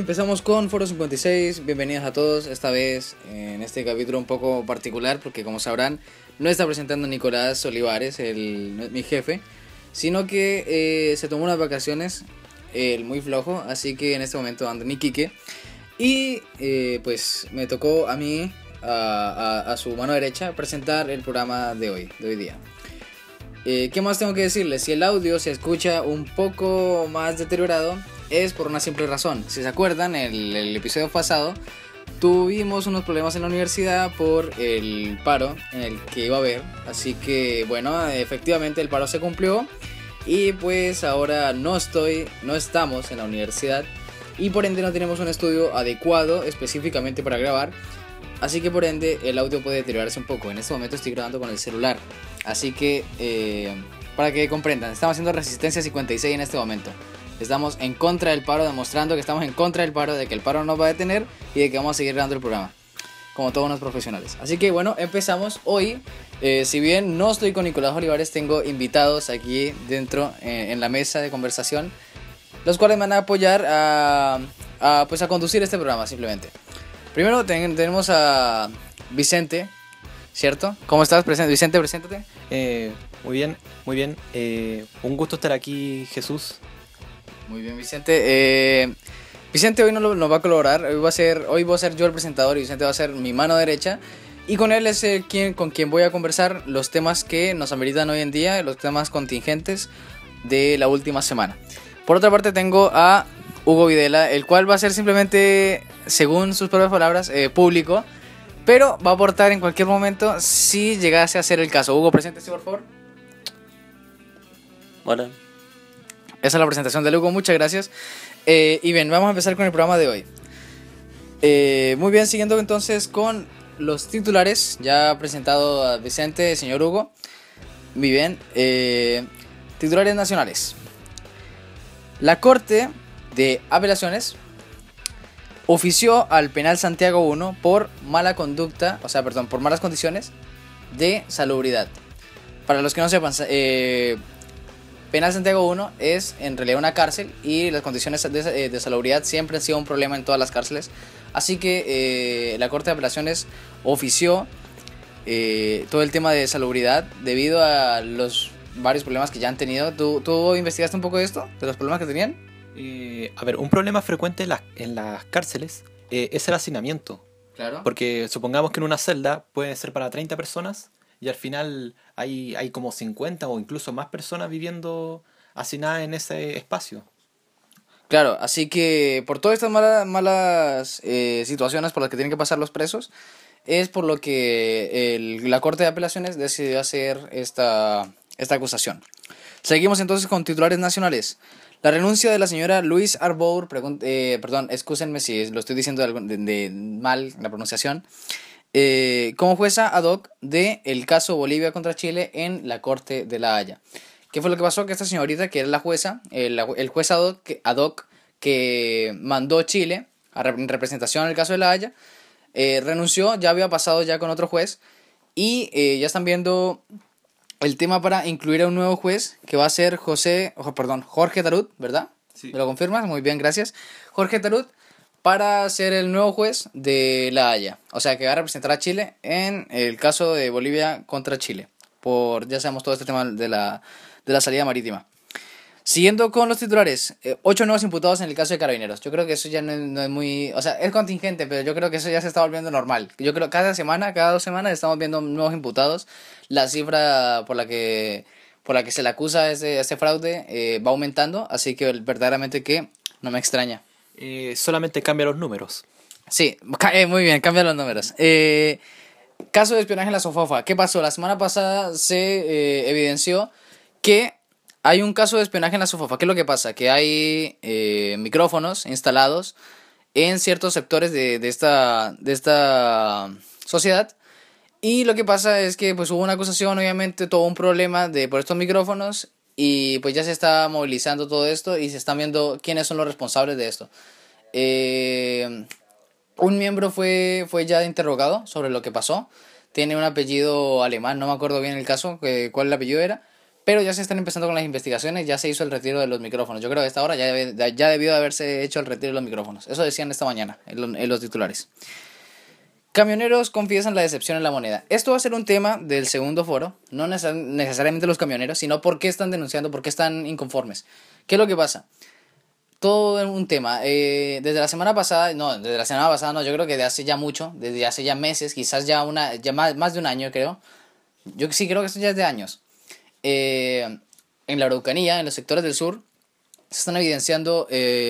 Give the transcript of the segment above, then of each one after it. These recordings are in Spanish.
empezamos con Foro 56, bienvenidos a todos, esta vez en este capítulo un poco particular porque como sabrán no está presentando Nicolás Olivares, mi jefe, sino que se tomó unas vacaciones, muy flojo, así que en este momento anda mi Quique y pues me tocó a mí, a su mano derecha, presentar el programa de hoy día. ¿Qué más tengo que decirles? Si el audio se escucha un poco más deteriorado es por una simple razón. Si se acuerdan, el episodio pasado tuvimos unos problemas en la universidad por el paro en el que iba a haber. Así que bueno, efectivamente el paro se cumplió y pues ahora no estamos en la universidad y por ende no tenemos un estudio adecuado específicamente para grabar. Así que por ende el audio puede deteriorarse un poco. En este momento estoy grabando con el celular. Así que para que comprendan, estamos haciendo Resistencia 56 en este momento. Estamos en contra del paro, demostrando que estamos en contra del paro, de que el paro no nos va a detener y de que vamos a seguir grabando el programa, como todos los profesionales. Así que bueno, empezamos hoy. Si bien no estoy con Nicolás Olivares, tengo invitados aquí dentro en la mesa de conversación, los cuales me van a apoyar a conducir este programa simplemente. Primero tenemos a Vicente, ¿cierto? ¿Cómo estás, Vicente? Preséntate. Muy bien, muy bien. Un gusto estar aquí, Jesús. Muy bien, Vicente. Vicente hoy nos va a colaborar. Hoy voy a ser yo el presentador y Vicente va a ser mi mano derecha. Y con él es con quien voy a conversar los temas que nos ameritan hoy en día, los temas contingentes de la última semana. Por otra parte tengo a Hugo Videla, el cual va a ser simplemente, según sus propias palabras, público, pero va a aportar en cualquier momento si llegase a ser el caso. Hugo, preséntese por favor. Hola. Esa es la presentación de Hugo, muchas gracias. Y bien, vamos a empezar con el programa de hoy. Muy bien, siguiendo entonces con los titulares, ya presentado a Vicente, señor Hugo. Muy bien, titulares nacionales. La Corte de Apelaciones ofició al Penal Santiago I por mala conducta, por malas condiciones de salubridad. Para los que no sepan, Penal Santiago I es en realidad una cárcel y las condiciones de salubridad siempre han sido un problema en todas las cárceles. Así que la Corte de Apelaciones ofició todo el tema de salubridad debido a los varios problemas que ya han tenido. ¿Tú investigaste un poco de esto? ¿De los problemas que tenían? Un problema frecuente en las cárceles es el hacinamiento. Claro. Porque supongamos que en una celda puede ser para 30 personas y al final hay como 50 o incluso más personas viviendo hacinadas en ese espacio. Claro, así que por todas estas malas situaciones por las que tienen que pasar los presos, es por lo que la Corte de Apelaciones decidió hacer esta acusación. Seguimos entonces con titulares nacionales. La renuncia de la señora Louise Arbour, excúsenme si lo estoy diciendo de mal la pronunciación, como jueza ad hoc del caso Bolivia contra Chile en la Corte de La Haya. ¿Qué fue lo que pasó? Que esta señorita, que era la jueza, el juez ad hoc que mandó Chile en representación del caso de La Haya, renunció. Ya había pasado ya con otro juez y ya están viendo el tema para incluir a un nuevo juez que va a ser Jorge Tarut, ¿verdad? Sí. ¿Me lo confirmas? Muy bien, gracias. Jorge Tarut para ser el nuevo juez de La Haya. O sea, que va a representar a Chile en el caso de Bolivia contra Chile. Ya sabemos todo este tema de la salida marítima. Siguiendo con los titulares, 8 nuevos imputados en el caso de Carabineros. Yo creo que eso ya no es muy... O sea, es contingente, pero yo creo que eso ya se está volviendo normal. Yo creo que cada 2 semanas estamos viendo nuevos imputados. La cifra por la que se le acusa a ese fraude va aumentando, así que verdaderamente que no me extraña. Solamente cambia los números. Sí, muy bien, cambia los números. Caso de espionaje en la Sofofa. ¿Qué pasó? La semana pasada se evidenció que hay un caso de espionaje en la Sofofa. ¿Qué es lo que pasa? Que hay micrófonos instalados en ciertos sectores de esta sociedad. Y lo que pasa es que pues hubo una acusación, obviamente, todo un problema por estos micrófonos. Y pues ya se está movilizando todo esto y se están viendo quiénes son los responsables de esto. Un miembro fue ya interrogado sobre lo que pasó. Tiene un apellido alemán, no me acuerdo bien el caso, cuál el apellido era. pero ya se están empezando con las investigaciones, ya se hizo el retiro de los micrófonos. Yo creo que a esta hora ya debió de haberse hecho el retiro de los micrófonos. Eso decían esta mañana en los titulares. Camioneros confiesan la decepción en la moneda. Esto va a ser un tema del segundo foro, no necesariamente los camioneros, sino por qué están denunciando, por qué están inconformes. ¿Qué es lo que pasa? Todo un tema. Desde la semana pasada, no, yo creo que de hace ya mucho, desde hace ya meses, quizás ya más de un año, creo. Yo sí creo que esto ya es de años. En la Araucanía, en los sectores del sur, se están evidenciando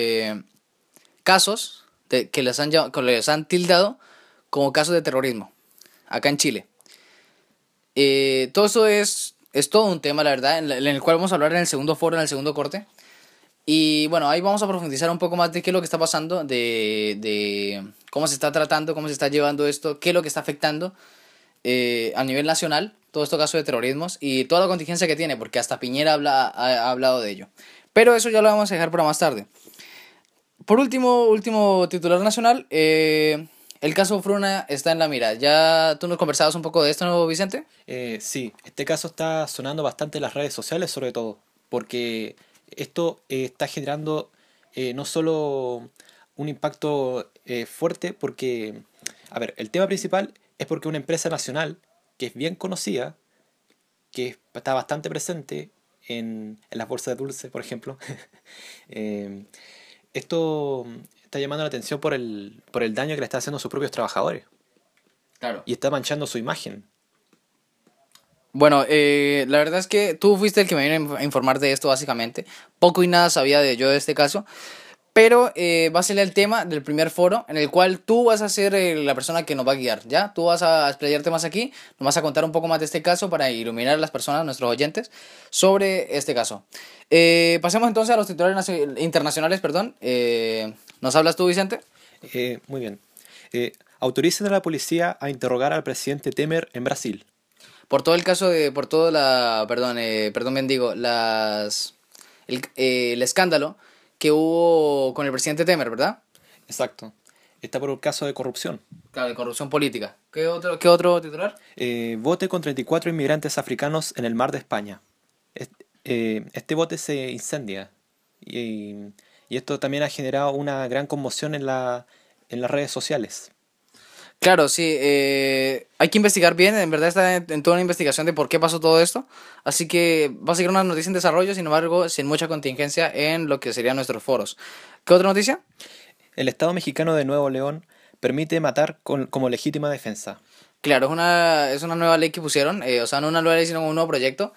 casos que les han tildado como casos de terrorismo, acá en Chile. Todo eso es todo un tema, la verdad, en el cual vamos a hablar en el segundo foro, en el segundo corte. Y bueno, ahí vamos a profundizar un poco más de qué es lo que está pasando, de cómo se está tratando, cómo se está llevando esto, qué es lo que está afectando a nivel nacional, todo esto caso de terrorismos y toda la contingencia que tiene, porque hasta Piñera ha hablado de ello. Pero eso ya lo vamos a dejar para más tarde. Por último titular nacional, el caso Fruna está en la mira. ¿Ya tú nos conversabas un poco de esto, ¿no, Vicente? Sí, este caso está sonando bastante en las redes sociales sobre todo, porque esto está generando no solo un impacto fuerte, porque, a ver, el tema principal es porque una empresa nacional que es bien conocida, que está bastante presente en las bolsas de dulce, por ejemplo, esto está llamando la atención por el daño que le está haciendo a sus propios trabajadores Claro. y está manchando su imagen. Bueno, la verdad es que tú fuiste el que me vino a informar de esto básicamente. Poco y nada sabía yo de este caso. Pero va a ser el tema del primer foro en el cual tú vas a ser la persona que nos va a guiar, ¿ya? Tú vas a explayarte más aquí, nos vas a contar un poco más de este caso para iluminar a las personas, nuestros oyentes, sobre este caso. Pasemos entonces a los titulares internacionales, perdón. ¿Nos hablas tú, Vicente? Muy bien. Autoricen a la policía a interrogar al presidente Temer en Brasil. Por todo el caso por todo el escándalo que hubo con el presidente Temer, ¿verdad? Exacto. Está por un caso de corrupción. Claro, de corrupción política. ¿Qué otro titular? Bote con 34 inmigrantes africanos en el mar de España. Este bote se incendia y esto también ha generado una gran conmoción en las redes sociales. Claro, sí, hay que investigar bien, en verdad está en toda una investigación de por qué pasó todo esto, así que va a seguir una noticia en desarrollo, sin embargo, sin mucha contingencia en lo que serían nuestros foros. ¿Qué otra noticia? El Estado mexicano de Nuevo León permite matar como legítima defensa. Claro, es una nueva ley que pusieron, o sea, no una nueva ley, sino un nuevo proyecto.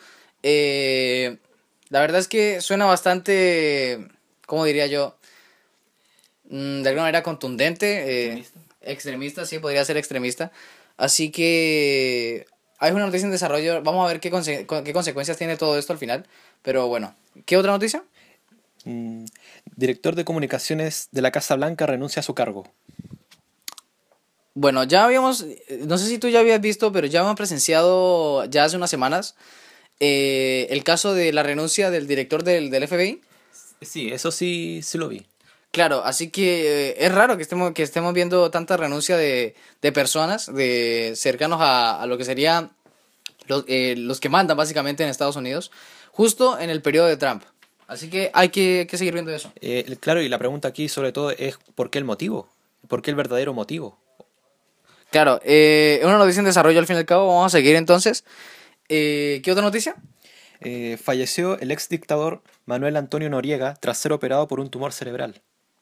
La verdad es que suena bastante, ¿cómo diría yo? De alguna manera contundente. Extremista, sí, podría ser extremista. Así que hay una noticia en desarrollo. Vamos a ver qué consecuencias tiene todo esto al final. Pero bueno, ¿qué otra noticia? Director de comunicaciones de la Casa Blanca renuncia a su cargo. Bueno, ya habíamos, no sé si tú ya habías visto, pero ya hemos presenciado ya hace unas semanas el caso de la renuncia del director del FBI. Sí, eso sí lo vi. Claro, así que es raro que estemos viendo tanta renuncia de personas cercanos a lo que serían los que mandan básicamente en Estados Unidos, justo en el periodo de Trump. Así que hay que seguir viendo eso. Claro, y la pregunta aquí sobre todo es ¿por qué el motivo? ¿Por qué el verdadero motivo? Claro, una noticia en desarrollo al fin y al cabo. Vamos a seguir entonces. ¿Qué otra noticia? Falleció el ex dictador Manuel Antonio Noriega tras ser operado por un tumor cerebral.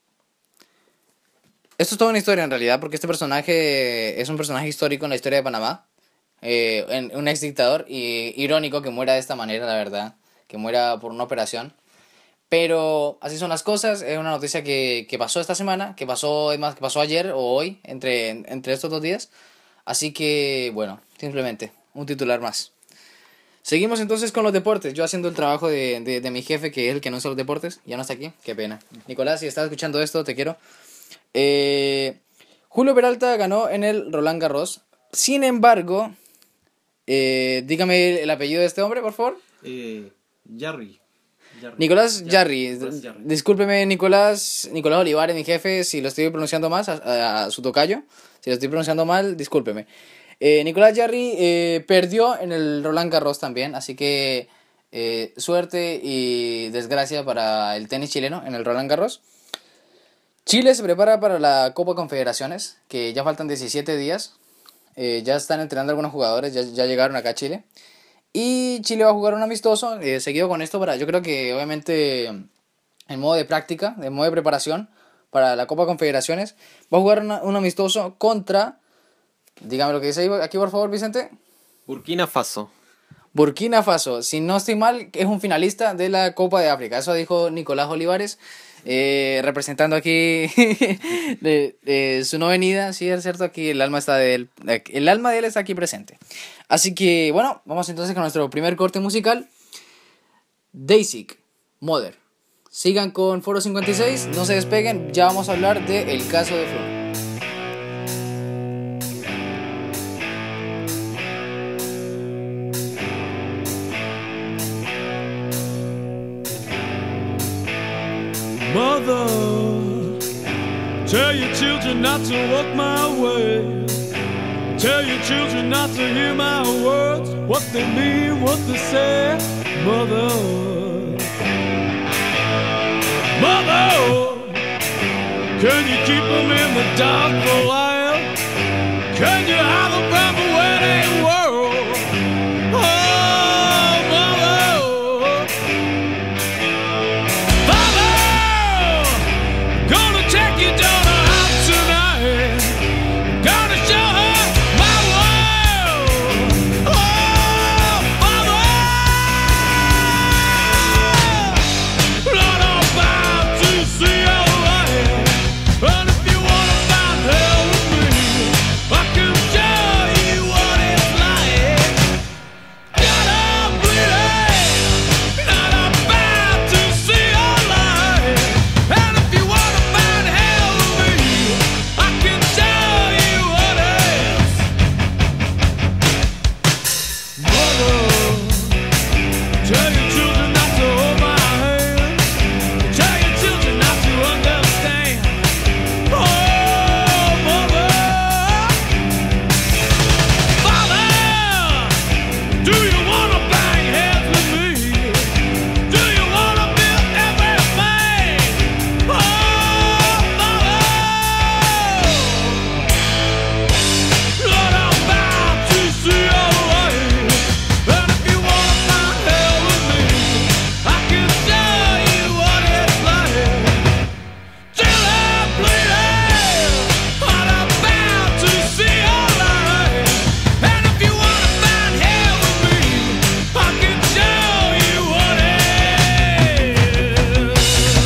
Esto es toda una historia en realidad, porque este personaje es un personaje histórico en la historia de Panamá. Un ex dictador, y irónico que muera de esta manera, la verdad. Que muera por una operación. Pero así son las cosas. Es una noticia que pasó esta semana, que pasó ayer o hoy, entre estos 2 días. Así que, bueno, simplemente un titular más. Seguimos entonces con los deportes. Yo haciendo el trabajo de mi jefe, que es el que anuncia los deportes. Ya no está aquí, qué pena. Nicolás, si estás escuchando esto, te quiero. Julio Peralta ganó en el Roland Garros. Sin embargo, dígame el apellido de este hombre, por favor. Jarry. Nicolás Jarry. Discúlpeme, Nicolás Olivares, mi jefe, si lo estoy pronunciando más, a su tocayo. Si lo estoy pronunciando mal, discúlpeme. Nicolás Jarry perdió en el Roland Garros también, así que Suerte y desgracia para el tenis chileno en el Roland Garros. Chile se prepara para la Copa Confederaciones, que ya faltan 17 días. Ya están entrenando algunos jugadores, ya llegaron acá a Chile. Y Chile va a jugar un amistoso, seguido con esto yo creo que obviamente en modo de práctica, en modo de preparación para la Copa Confederaciones, va a jugar un amistoso contra, dígame lo que dice ahí, aquí por favor, Vicente. Burkina Faso. Burkina Faso, si no estoy mal, es un finalista de la Copa de África. Eso dijo Nicolás Olivares, representando aquí su no venida. Sí, es cierto, aquí el alma de él está aquí presente. Así que, bueno, vamos entonces con nuestro primer corte musical. Daisy, Mother. Sigan con Foro 56, no se despeguen, ya vamos a hablar del caso de Fruna. Mother, tell your children not to walk my way. Tell your children not to hear my words, what they mean, what they say. Mother, Mother, can you keep them in the dark for a while? Can you hide them from the wedding world? Oh, Mother, Father, gonna take your daughter out tonight. Gonna show her my world. Oh, Father, Lord, I'm bound to see your light. And if you wanna find hell with me, I can show you what it's like. God, I'm bleeding, and I'm bound to see your light. And if you wanna find hell with me, I can show you what it is. Mother, tell your children not to hold my hand. Tell your children not to understand. Oh, Mother, Father, do you wanna bang heads with me? Do you wanna build everything? Oh, Mother, Lord, I'm bound to see your light. And if you wanna find hell with me, I can show you what it's like. Till I'm bleeding, but I'm bound to see your light. And if you wanna find hell with me, I can show you what it is.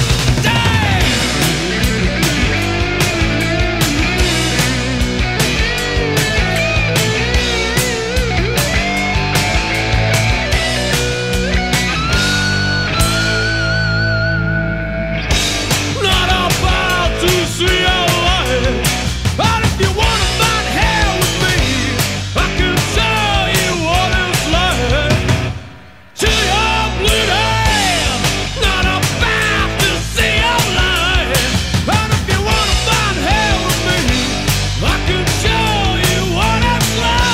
Not about to see your light. But if you wanna find hell with me, I can show you what it's like. Till you're bleeding, not about to see your light. But if you wanna find hell with me, I can show you what it's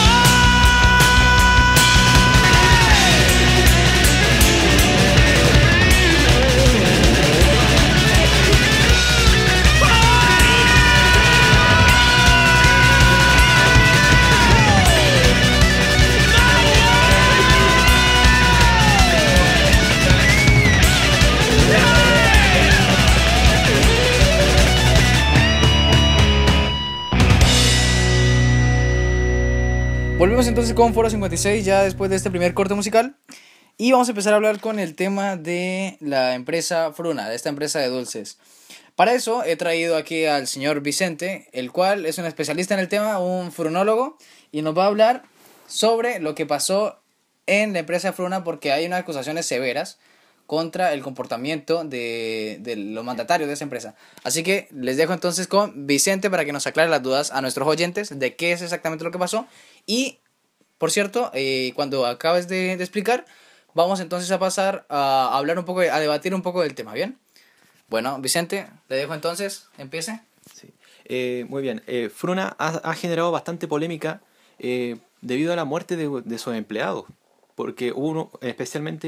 Volvemos entonces con Foro 56 ya después de este primer corte musical. Y vamos a empezar a hablar con el tema de la empresa Fruna, de esta empresa de dulces. Para eso he traído aquí al señor Vicente, el cual es un especialista en el tema, un frunólogo, y nos va a hablar sobre lo que pasó en la empresa Fruna, porque hay unas acusaciones severas contra el comportamiento de los mandatarios de esa empresa. Así que les dejo entonces con Vicente para que nos aclare las dudas a nuestros oyentes de qué es exactamente lo que pasó. Y, por cierto, cuando acabes de explicar, vamos entonces a pasar a hablar un poco, a debatir un poco del tema, ¿bien? Bueno, Vicente, le dejo entonces, empiece. Sí. Muy bien. Fruna ha generado bastante polémica debido a la muerte de sus empleados, porque hubo especialmente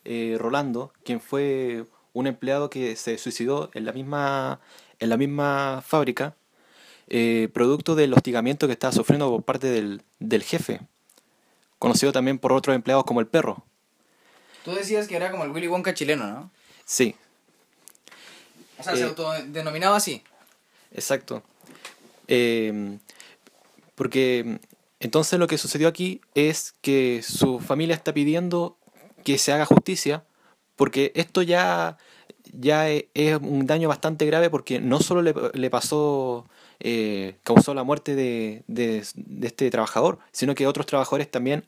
Rolando, quien fue un empleado que se suicidó en la misma fábrica, producto del hostigamiento que estaba sufriendo por parte del jefe, conocido también por otros empleados como el perro. Tú decías que era como el Willy Wonka chileno, ¿no? Sí, O sea, se autodenominaba así. exacto. Eh, Porque entonces lo que sucedió aquí es que su familia está pidiendo que se haga justicia, porque esto ya es un daño bastante grave, porque no solo le pasó, causó la muerte de este trabajador, sino que otros trabajadores también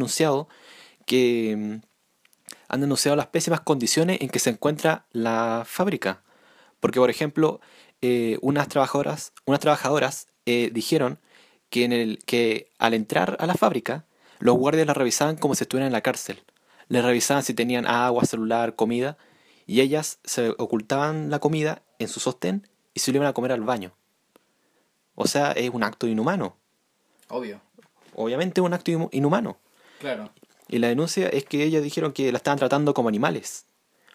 que han denunciado las pésimas condiciones en que se encuentra la fábrica. Porque, por ejemplo, unas trabajadoras dijeron que al entrar a la fábrica, los guardias las revisaban como si estuvieran en la cárcel. Les revisaban si tenían agua, celular, comida, y ellas se ocultaban la comida en su sostén y se lo iban a comer al baño. O sea, es un acto inhumano. Obvio. Obviamente es un acto inhumano. Claro. Y la denuncia es que ellas dijeron que la estaban tratando como animales.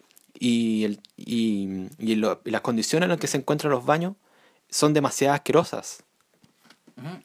Y las condiciones en las que se encuentran los baños son demasiado asquerosas. Ujú.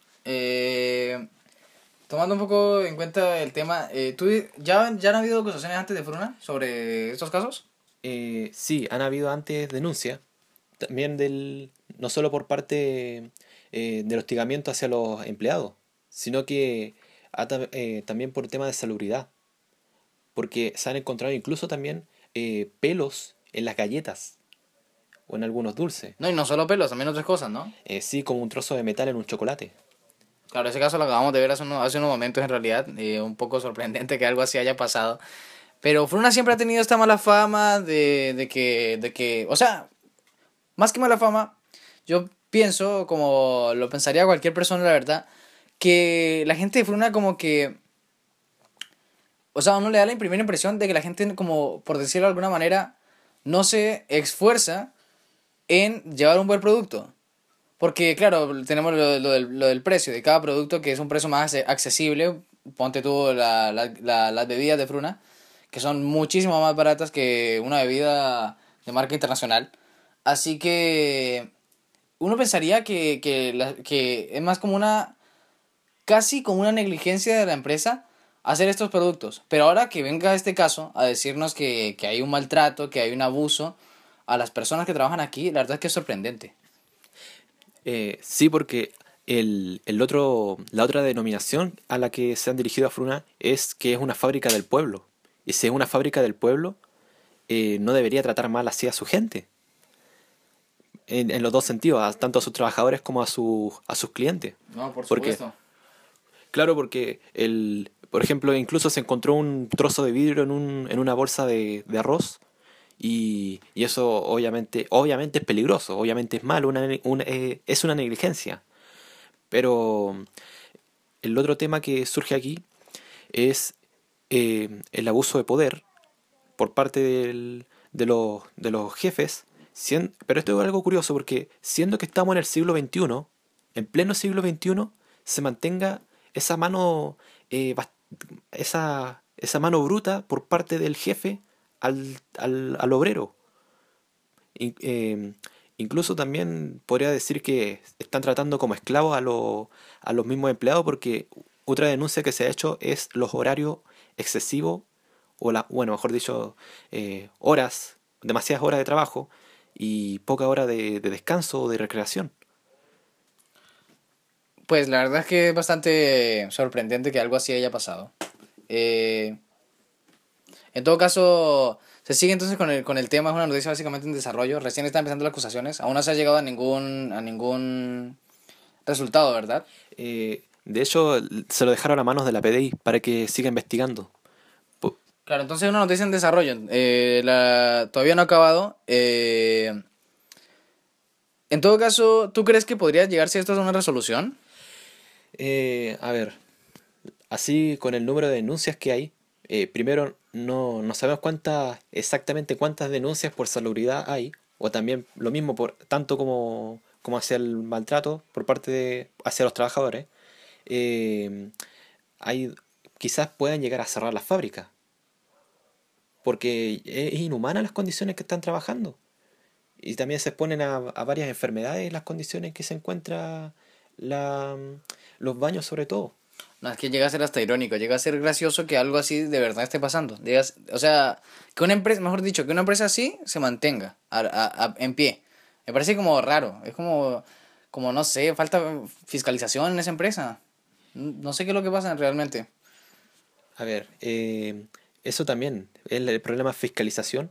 Tomando un poco en cuenta el tema, ¿tú ya han habido acusaciones antes de Fruna sobre estos casos? Sí, han habido antes denuncias, también no solo por parte del hostigamiento hacia los empleados, sino que también por tema de salubridad, porque se han encontrado incluso también pelos en las galletas o en algunos dulces. No, y no solo pelos, también otras cosas, ¿no? Sí, como un trozo de metal en un chocolate. Claro, ese caso lo acabamos de ver hace unos momentos en realidad, un poco sorprendente que algo así haya pasado. Pero Fruna siempre ha tenido esta mala fama de que, o sea, más que mala fama, yo pienso, como lo pensaría cualquier persona, la verdad, que la gente de Fruna como que, o sea, a uno le da la primera impresión de que la gente, como por decirlo de alguna manera, no se esfuerza en llevar un buen producto. Porque, claro, tenemos lo del precio de cada producto, que es un precio más accesible. Ponte tú las bebidas de Fruna, que son muchísimo más baratas que una bebida de marca internacional. Así que uno pensaría que es más como casi como una negligencia de la empresa hacer estos productos. Pero ahora que venga este caso a decirnos que hay un maltrato, que hay un abuso a las personas que trabajan aquí, la verdad es que es sorprendente. Sí, porque la otra denominación a la que se han dirigido a Fruna es que es una fábrica del pueblo. Y si es una fábrica del pueblo, no debería tratar mal así a su gente. En los dos sentidos, tanto a sus trabajadores como a sus clientes. No, por Porque, supuesto. claro, porque por ejemplo, incluso se encontró un trozo de vidrio en una bolsa de arroz. Y eso obviamente es peligroso, obviamente es malo, es una negligencia. Pero el otro tema que surge aquí es el abuso de poder por parte de los jefes. Pero esto es algo curioso porque siendo que estamos en el siglo XXI, en pleno siglo XXI, se mantenga esa esa mano bruta por parte del jefe al obrero. Incluso también podría decir que están tratando como esclavos a los mismos empleados, porque otra denuncia que se ha hecho es los horarios excesivos, bueno, mejor dicho, demasiadas horas de trabajo y poca hora de descanso o de recreación. Pues la verdad es que es bastante sorprendente que algo así haya pasado. En todo caso, se sigue entonces con el tema, es una noticia básicamente en desarrollo. Recién están empezando las acusaciones, aún no se ha llegado a ningún resultado, ¿verdad? De hecho, se lo dejaron a manos de la PDI para que siga investigando. Claro, entonces es una noticia en desarrollo. Todavía no ha acabado. En todo caso, ¿tú crees que podría llegarse esto a una resolución? A ver, así con el número de denuncias que hay, primero no sabemos exactamente cuántas denuncias por salubridad hay, o también lo mismo tanto como hacia el maltrato hacia los trabajadores. eh, Quizás puedan llegar a cerrar las fábricas, porque es inhumana las condiciones que están trabajando. Y también se exponen a varias enfermedades las condiciones en que se encuentran los baños sobre todo. No, es que llega a ser hasta irónico, llega a ser gracioso que algo así de verdad esté pasando. O sea, que una empresa, mejor dicho, que una empresa así se mantenga en pie. Me parece como raro, es como no sé, falta fiscalización en esa empresa. No sé qué es lo que pasa realmente. A ver, eso también, el problema es fiscalización.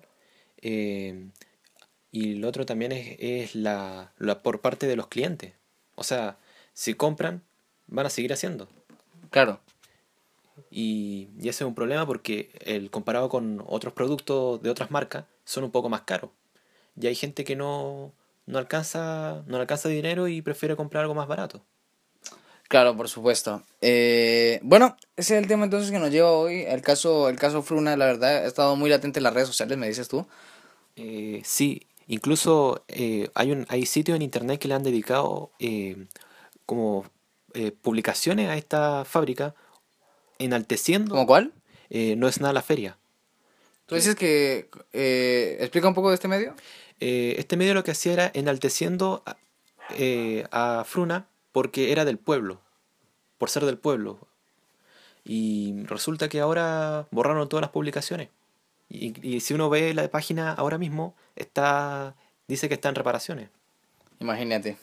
Y lo otro también es la por parte de los clientes. O sea, si compran, van a seguir haciendo. Claro. Y ese es un problema porque comparado con otros productos de otras marcas, son un poco más caros. Y hay gente que no alcanza dinero y prefiere comprar algo más barato. Claro, por supuesto. Bueno, ese es el tema entonces que nos lleva hoy. El caso Fruna, la verdad, ha estado muy latente en las redes sociales, me dices tú. Sí, incluso hay sitios en internet que le han dedicado como publicaciones a esta fábrica enalteciendo. ¿Cómo cuál? No es nada la feria. Tú dices que... explica un poco de este medio. Este medio lo que hacía era enalteciendo a Fruna porque era del pueblo, por ser del pueblo. Y resulta que ahora borraron todas las publicaciones. Y si uno ve la página ahora mismo, dice que está en reparaciones. Imagínate.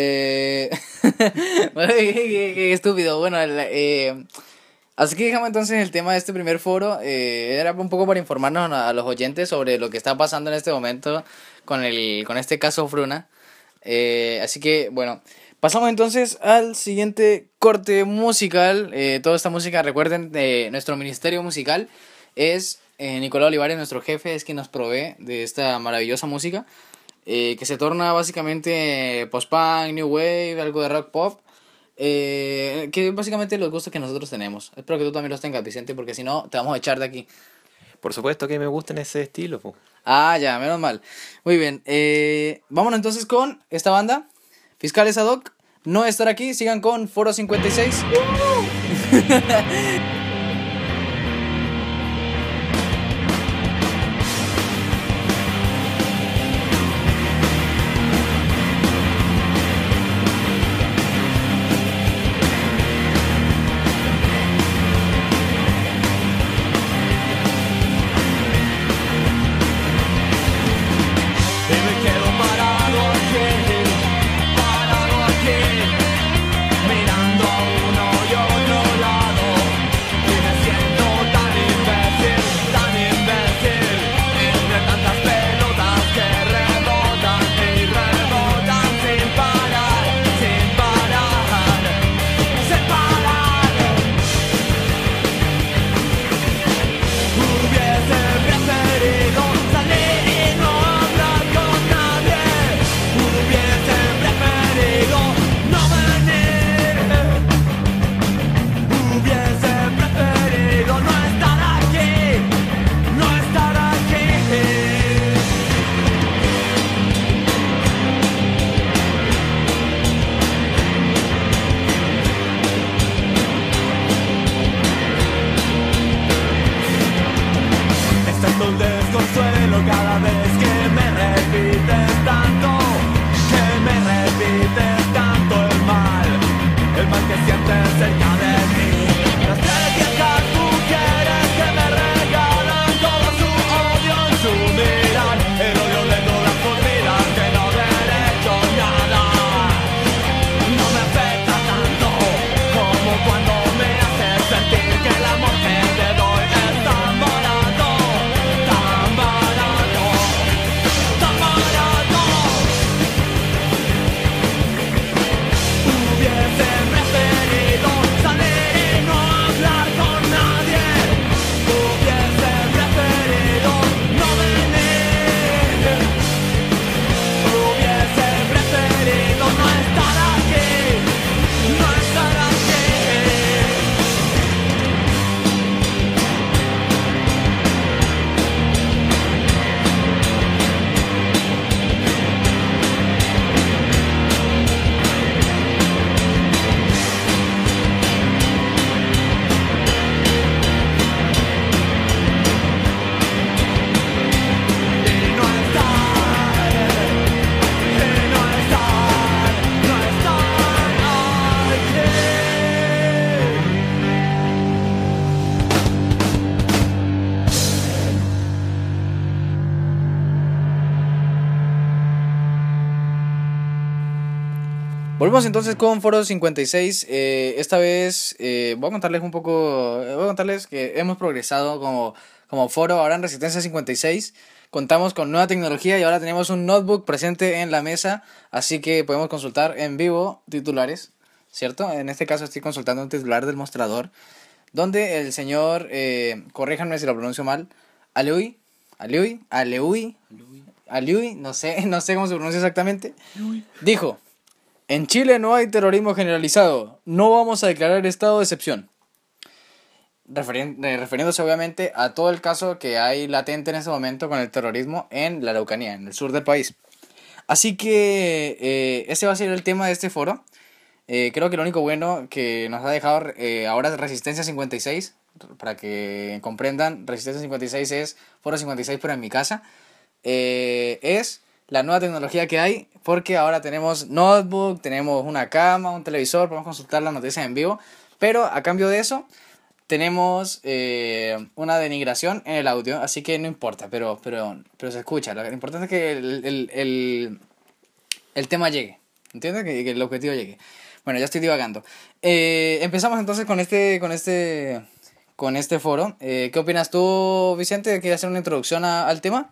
Bueno, qué estúpido. Bueno, así que dejamos entonces el tema de este primer foro. Era un poco para informarnos a los oyentes sobre lo que está pasando en este momento con este caso Fruna. Así que, bueno, pasamos entonces al siguiente corte musical. Toda esta música, recuerden, nuestro ministerio musical es Nicolás Olivares, nuestro jefe, es quien nos provee de esta maravillosa música. Que se torna básicamente post-punk, new wave, algo de rock pop. Que básicamente los gustos que nosotros tenemos. Espero que tú también los tengas, Vicente, porque si no te vamos a echar de aquí. Por supuesto que me gusta en ese estilo, po. Ah, ya, menos mal. Muy bien, vámonos entonces con esta banda, Fiscales Ad Hoc. No estar aquí, sigan con Foro 56. Y me quedo parado aquí, mirando a uno y otro lado. Volvemos entonces con Foro 56. Esta vez voy a contarles un poco. Voy a contarles que hemos progresado como foro. Ahora en Resistencia 56 contamos con nueva tecnología y ahora tenemos un notebook presente en la mesa. Así que podemos consultar en vivo titulares, ¿cierto? En este caso estoy consultando un titular del mostrador, donde el señor, corríjanme si lo pronuncio mal, Aliui, no sé cómo se pronuncia exactamente, dijo: en Chile no hay terrorismo generalizado, no vamos a declarar estado de excepción. Refiriéndose obviamente a todo el caso que hay latente en ese momento con el terrorismo en la Araucanía, en el sur del país. Así que ese va a ser el tema de este foro. Creo que lo único bueno que nos ha dejado ahora Resistencia 56, para que comprendan, Resistencia 56 es Foro 56 pero en mi casa, es la nueva tecnología que hay, porque ahora tenemos notebook, tenemos una cama, un televisor, podemos consultar las noticias en vivo, pero a cambio de eso tenemos una denigración en el audio, así que no importa, pero se escucha. Lo importante es que el tema llegue, ¿entiendes? Que el objetivo llegue. Bueno, ya estoy divagando. Empezamos entonces con este foro. ¿Qué opinas tú, Vicente? ¿Quieres hacer una introducción al tema?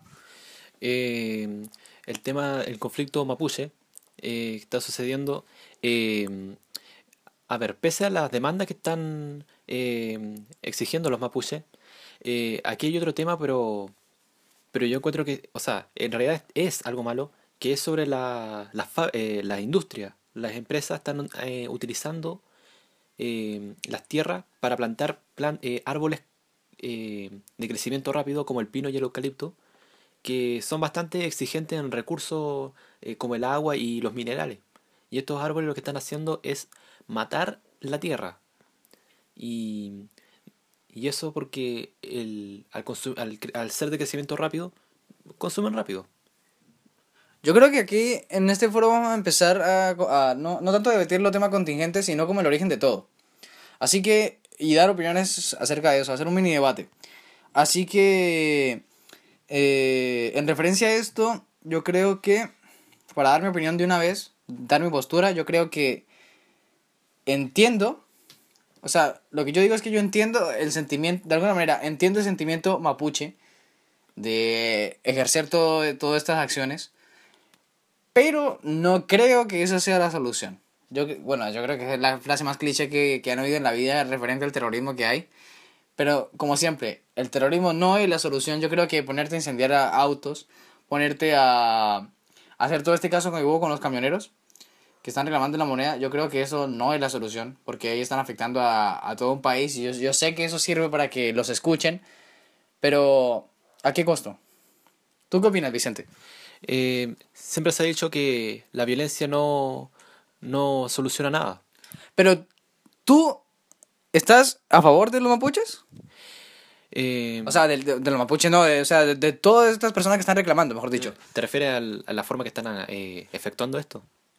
El conflicto mapuche está sucediendo. A ver, pese a las demandas que están exigiendo los mapuches, aquí hay otro tema, pero yo encuentro que, o sea, en realidad es algo malo, que es sobre la industria. Las empresas están utilizando las tierras para plantar árboles de crecimiento rápido, como el pino y el eucalipto, que son bastante exigentes en recursos como el agua y los minerales. Y estos árboles lo que están haciendo es matar la tierra. Y eso porque al ser de crecimiento rápido, consumen rápido. Yo creo que aquí en este foro vamos a empezar a no tanto debatir los temas contingentes, sino como el origen de todo. Así que, y dar opiniones acerca de eso, hacer un mini debate. Así que, en referencia a esto, yo creo que, para dar mi opinión de una vez, dar mi postura, yo creo que entiendo, o sea, lo que yo digo es que yo entiendo el sentimiento, de alguna manera, entiendo el sentimiento mapuche de ejercer todas estas acciones, pero no creo que esa sea la solución. Yo creo que es la frase más cliché que han oído en la vida referente al terrorismo que hay. Pero, como siempre, el terrorismo no es la solución. Yo creo que ponerte a incendiar autos, ponerte a hacer todo este caso que hubo con los camioneros que están reclamando la moneda, yo creo que eso no es la solución, porque ahí están afectando a todo un país. Y yo sé que eso sirve para que los escuchen, pero ¿a qué costo? ¿Tú qué opinas, Vicente? Siempre se ha dicho que la violencia no soluciona nada. Pero, ¿tú estás a favor de los mapuches? O sea, de los mapuches no, de todas estas personas que están reclamando, mejor dicho. ¿Te refieres a la forma que están efectuando esto?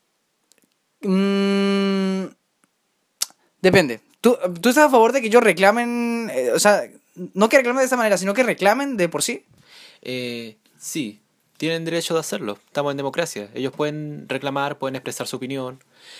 Depende. ¿Tú estás a favor de que ellos reclamen, no que reclamen de esta manera, sino que reclamen de por sí? Sí, tienen derecho de hacerlo. Estamos en democracia. Ellos pueden reclamar, pueden expresar su opinión.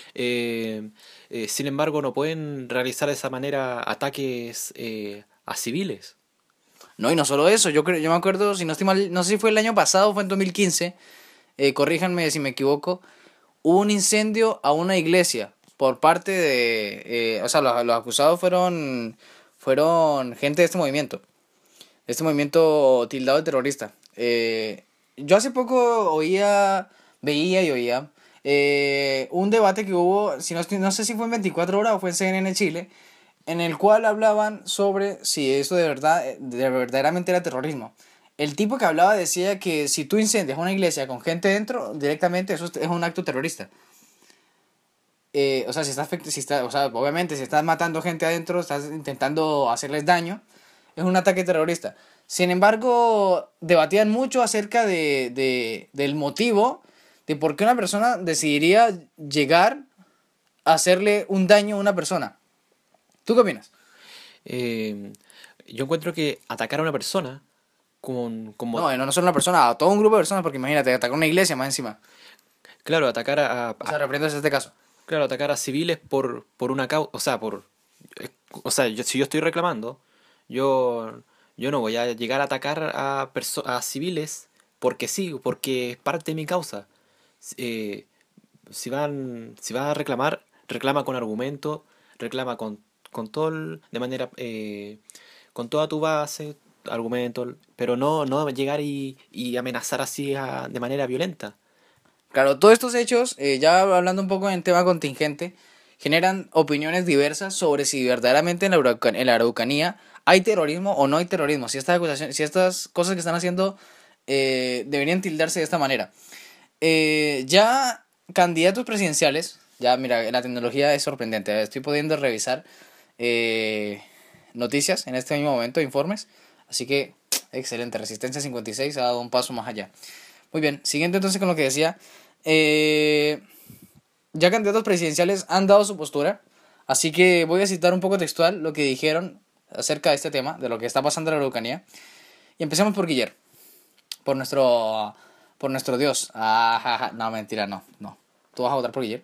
Sin embargo, no pueden realizar de esa manera ataques a civiles. No, y no solo eso. Yo me acuerdo, si no estoy mal, no sé si fue el año pasado o fue en 2015. Corríjanme si me equivoco. Hubo un incendio a una iglesia por parte de... los acusados fueron gente de este movimiento. Este movimiento tildado de terrorista. Yo hace poco veía un debate que hubo, no sé si fue en 24 horas o fue en CNN Chile, en el cual hablaban sobre si eso de verdaderamente era terrorismo. El tipo que hablaba decía que si tú incendias una iglesia con gente dentro, directamente eso es un acto terrorista. Obviamente si estás matando gente adentro, estás intentando hacerles daño, es un ataque terrorista. Sin embargo, debatían mucho acerca del motivo de por qué una persona decidiría llegar a hacerle un daño a una persona. ¿Tú qué opinas? Yo encuentro que atacar a una persona no solo a una persona, a todo un grupo de personas, porque imagínate, atacar a una iglesia más encima. Claro, atacar refiriéndose a este caso. Claro, atacar a civiles por una causa, si yo estoy reclamando, yo, yo no voy a llegar a atacar a civiles porque sí, porque es parte de mi causa. Eh, si van a reclamar, reclama con argumento, reclama con de manera, con toda tu base, argumento, pero no llegar y amenazar así de manera violenta. Claro, todos estos hechos, ya hablando un poco en tema contingente, generan opiniones diversas sobre si verdaderamente en la Araucanía hay terrorismo o no hay terrorismo, si estas cosas que están haciendo deberían tildarse de esta manera. Ya candidatos presidenciales, ya mira, la tecnología es sorprendente, estoy pudiendo revisar noticias en este mismo momento, informes, así que excelente, Resistencia 56 ha dado un paso más allá. Muy bien, siguiente entonces con lo que decía. Ya candidatos presidenciales han dado su postura, así que voy a citar un poco textual lo que dijeron acerca de este tema, de lo que está pasando en la Araucanía. Y empecemos por Guiller, por nuestro Dios. No, mentira, no. ¿Tú vas a votar por Guiller?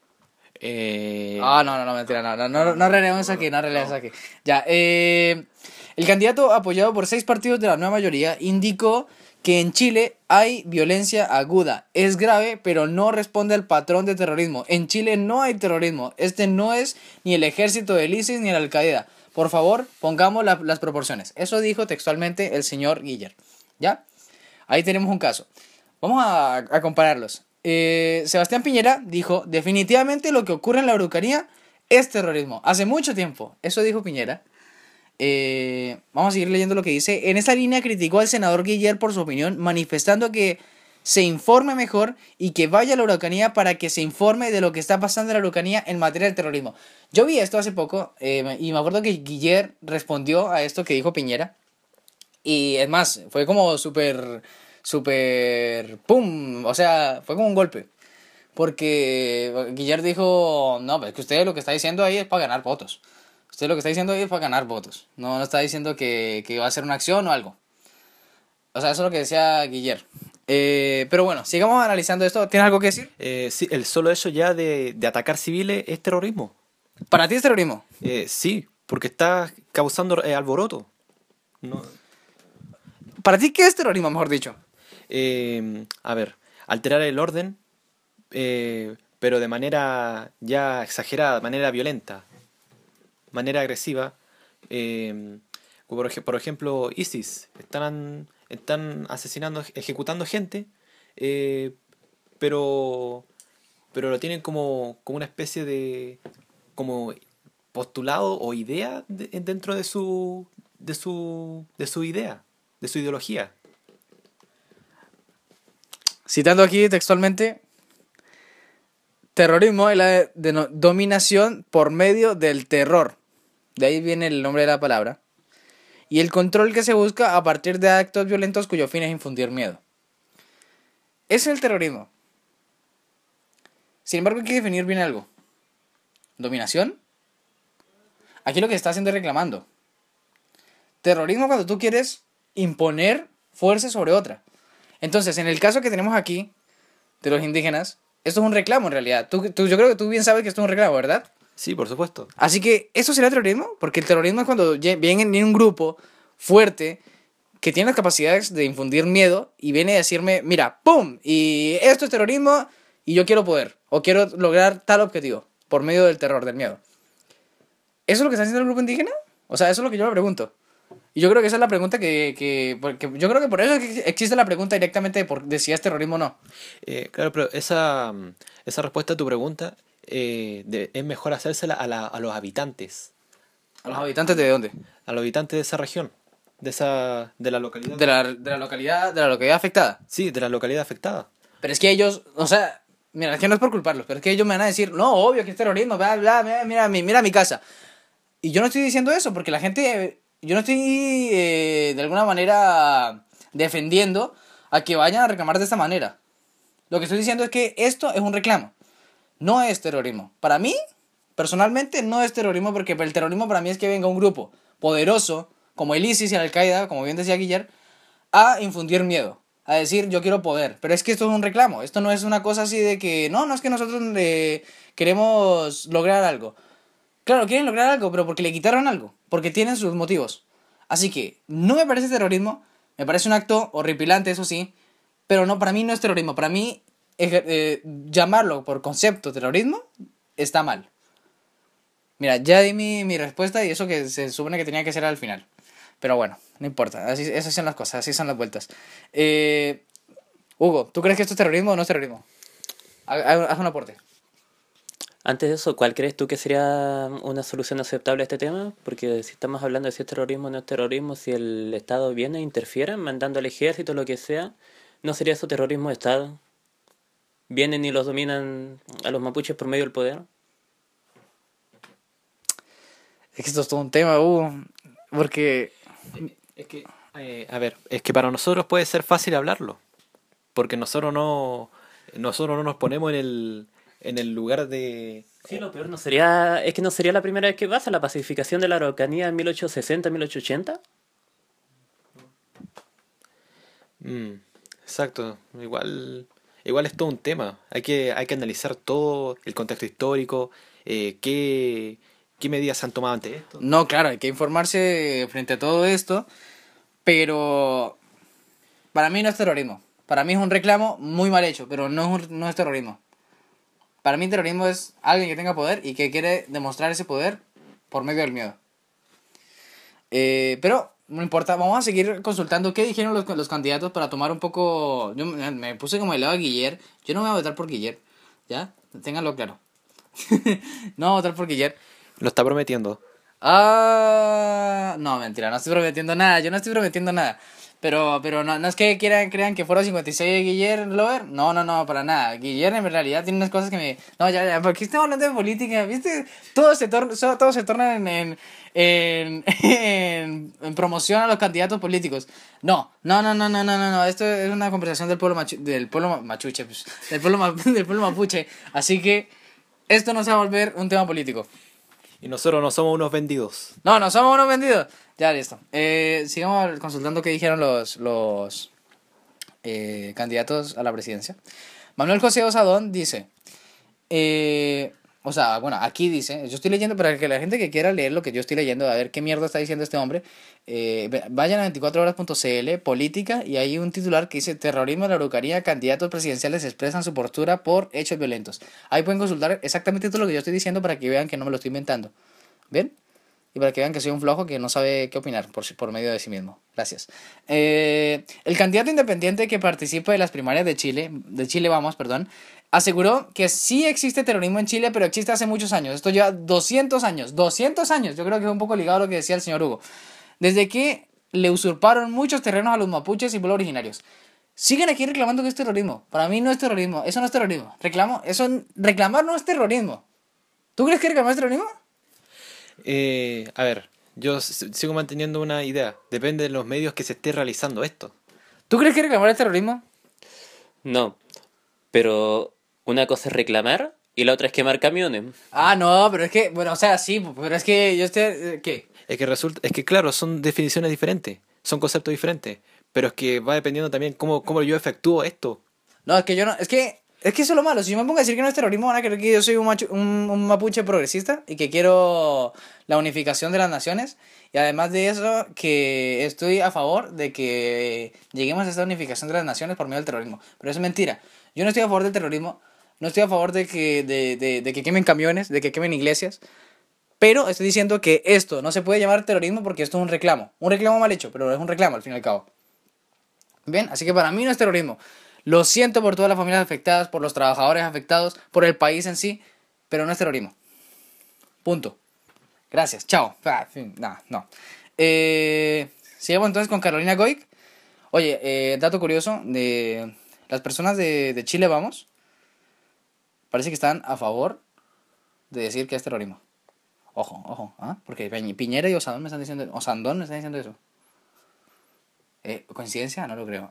No, mentira, no relevemos aquí, aquí. Ya, el candidato apoyado por 6 partidos de la nueva mayoría indicó que en Chile hay violencia aguda. Es grave, pero no responde al patrón de terrorismo. En Chile no hay terrorismo. Este no es ni el ejército del ISIS ni la Al-Qaeda. Por favor, pongamos las proporciones. Eso dijo textualmente el señor Guiller. ¿Ya? Ahí tenemos un caso. Vamos a compararlos. Sebastián Piñera dijo, definitivamente lo que ocurre en la Araucanía es terrorismo. Hace mucho tiempo. Eso dijo Piñera. Vamos a seguir leyendo lo que dice. En esa línea criticó al senador Guiller por su opinión, manifestando que se informe mejor y que vaya a la Araucanía para que se informe de lo que está pasando en la Araucanía en materia de terrorismo. Yo vi esto hace poco y me acuerdo que Guiller respondió a esto que dijo Piñera. Y es más, fue como súper pum, o sea, fue como un golpe. Porque Guiller dijo, no, pues que usted lo que está diciendo ahí es para ganar votos. Usted lo que está diciendo ahí es para ganar votos. No está diciendo que va a hacer una acción o algo. O sea, eso es lo que decía Guiller. Pero bueno, sigamos analizando esto. ¿Tienes algo que decir? Sí, el solo hecho ya de atacar civiles es terrorismo. ¿Para ti es terrorismo? Sí, porque está causando alboroto. No. ¿Para ti qué es terrorismo, mejor dicho? A ver, alterar el orden, pero de manera ya exagerada, de manera violenta, manera agresiva. Por ejemplo, ISIS están asesinando, ejecutando gente, pero lo tienen como una especie de como postulado o idea dentro de su idea, de su ideología. Citando aquí textualmente, terrorismo es la dominación por medio del terror. De ahí viene el nombre de la palabra. Y el control que se busca a partir de actos violentos cuyo fin es infundir miedo. Ese es el terrorismo. Sin embargo, hay que definir bien algo. ¿Dominación? Aquí lo que está haciendo es reclamando. Terrorismo cuando tú quieres imponer fuerza sobre otra. Entonces, en el caso que tenemos aquí, de los indígenas, esto es un reclamo en realidad. Yo creo que tú bien sabes que esto es un reclamo, ¿verdad? Sí, por supuesto. Así que, ¿eso será terrorismo? Porque el terrorismo es cuando viene un grupo fuerte que tiene las capacidades de infundir miedo y viene a decirme, mira, ¡pum! Y esto es terrorismo y yo quiero poder. O quiero lograr tal objetivo por medio del terror, del miedo. ¿Eso es lo que está haciendo el grupo indígena? O sea, eso es lo que yo me pregunto. Y yo creo que esa es la pregunta porque yo creo que por eso existe la pregunta directamente de si es terrorismo o no. Claro, pero esa respuesta a tu pregunta es mejor hacérsela a los habitantes. ¿A los habitantes de dónde? A los habitantes de esa región, de la localidad. De la localidad afectada. Sí, de la localidad afectada. Pero es que ellos, o sea, mira, es que no es por culparlos, pero es que ellos me van a decir, no, obvio que es terrorismo, bla, bla, mira mi casa. Y yo no estoy diciendo eso, porque la gente, yo no estoy de alguna manera defendiendo a que vayan a reclamar de esta manera. Lo que estoy diciendo es que esto es un reclamo, no es terrorismo. Para mí, personalmente, no es terrorismo, porque el terrorismo para mí es que venga un grupo poderoso, como el ISIS y el Al-Qaeda, como bien decía Guillermo, a infundir miedo, a decir yo quiero poder. Pero es que esto es un reclamo, esto no es una cosa así de que no es que nosotros queremos lograr algo. Claro, quieren lograr algo, pero porque le quitaron algo, porque tienen sus motivos. Así que no me parece terrorismo, me parece un acto horripilante, eso sí, pero no, para mí no es terrorismo. Para mí llamarlo por concepto terrorismo está mal. Mira, ya di mi respuesta y eso que se supone que tenía que ser al final. Pero bueno, no importa, así, esas son las cosas, así son las vueltas. Hugo, ¿tú crees que esto es terrorismo o no es terrorismo? Haz un aporte. Antes de eso, ¿cuál crees tú que sería una solución aceptable a este tema? Porque si estamos hablando de si es terrorismo o no es terrorismo, si el Estado viene e interfiere mandando al ejército o lo que sea, ¿no sería eso terrorismo de Estado? ¿Vienen y los dominan a los mapuches por medio del poder? Es que esto es todo un tema, Hugo, porque... Es que, a ver, es que para nosotros puede ser fácil hablarlo, porque nosotros no nos ponemos en el lugar de... Sí, lo peor no sería, es que no sería la primera vez que pasa la pacificación de la Araucanía en 1860, 1880. Exacto, igual es todo un tema. Hay que analizar todo el contexto histórico, qué medidas se han tomado ante esto. No, claro, hay que informarse frente a todo esto, pero para mí no es terrorismo. Para mí es un reclamo muy mal hecho, pero no es terrorismo. Para mí terrorismo es alguien que tenga poder y que quiere demostrar ese poder por medio del miedo. Pero no importa, vamos a seguir consultando qué dijeron los candidatos para tomar un poco... Yo me puse como el lado de Guiller. Yo no voy a votar por Guiller, ¿ya? Ténganlo claro. No voy a votar por Guiller. Lo está prometiendo. No, mentira, no estoy prometiendo nada, yo no estoy prometiendo nada. Pero no es que crean que Foro 56 de Guillermo Lover. No, para nada. Guillermo en realidad tiene unas cosas que me... No, ya, ¿por qué estamos hablando de política? ¿Viste? Todo se torna en promoción a los candidatos políticos. No. Esto es una conversación del pueblo machuche, pues, del pueblo mapuche. Así que esto no se va a volver un tema político. Y nosotros no somos unos vendidos. No somos unos vendidos. Ya, listo. Sigamos consultando qué dijeron los candidatos a la presidencia. Manuel José Osadón dice... aquí dice... Yo estoy leyendo, para que la gente que quiera leer lo que yo estoy leyendo, a ver qué mierda está diciendo este hombre, vayan a 24horas.cl, política, y hay un titular que dice: terrorismo en la Araucanía, candidatos presidenciales expresan su postura por hechos violentos. Ahí pueden consultar exactamente todo lo que yo estoy diciendo para que vean que no me lo estoy inventando. ¿Ven? Y para que vean que soy un flojo que no sabe qué opinar por medio de sí mismo. Gracias. El candidato independiente que participa de las primarias de Chile Vamos, aseguró que sí existe terrorismo en Chile, pero existe hace muchos años. Esto lleva 200 años. 200 años. Yo creo que es un poco ligado a lo que decía el señor Hugo. Desde que le usurparon muchos terrenos a los mapuches y pueblos originarios. Siguen aquí reclamando que es terrorismo. Para mí no es terrorismo. Eso no es terrorismo. Reclamar no es terrorismo. ¿Tú crees que reclamar es terrorismo? A ver, yo sigo manteniendo una idea. Depende de los medios que se esté realizando esto. ¿Tú crees que reclamar es terrorismo? No, pero una cosa es reclamar y la otra es quemar camiones. No, pero es que, bueno, o sea, sí, pero es que yo estoy... ¿Qué? Es que claro, son definiciones diferentes, son conceptos diferentes, pero es que va dependiendo también cómo yo efectúo esto. No, es que yo no... Es que eso es lo malo. Si yo me pongo a decir que no es terrorismo, van a creer que yo soy un mapuche progresista y que quiero la unificación de las naciones. Y además de eso, que estoy a favor de que lleguemos a esta unificación de las naciones por medio del terrorismo. Pero eso es mentira. Yo no estoy a favor del terrorismo. No estoy a favor de que quemen camiones, de que quemen iglesias. Pero estoy diciendo que esto no se puede llamar terrorismo porque esto es un reclamo. Un reclamo mal hecho, pero es un reclamo al fin y al cabo. Bien, así que para mí no es terrorismo. Lo siento por todas las familias afectadas, por los trabajadores afectados, por el país en sí, pero no es terrorismo. Punto. Gracias, chao. No. Sigamos entonces con Carolina Goic. Oye, dato curioso, de las personas de Chile Vamos, parece que están a favor de decir que es terrorismo. Ojo, porque Piñera y Osandón me están diciendo eso. ¿Coincidencia? No lo creo.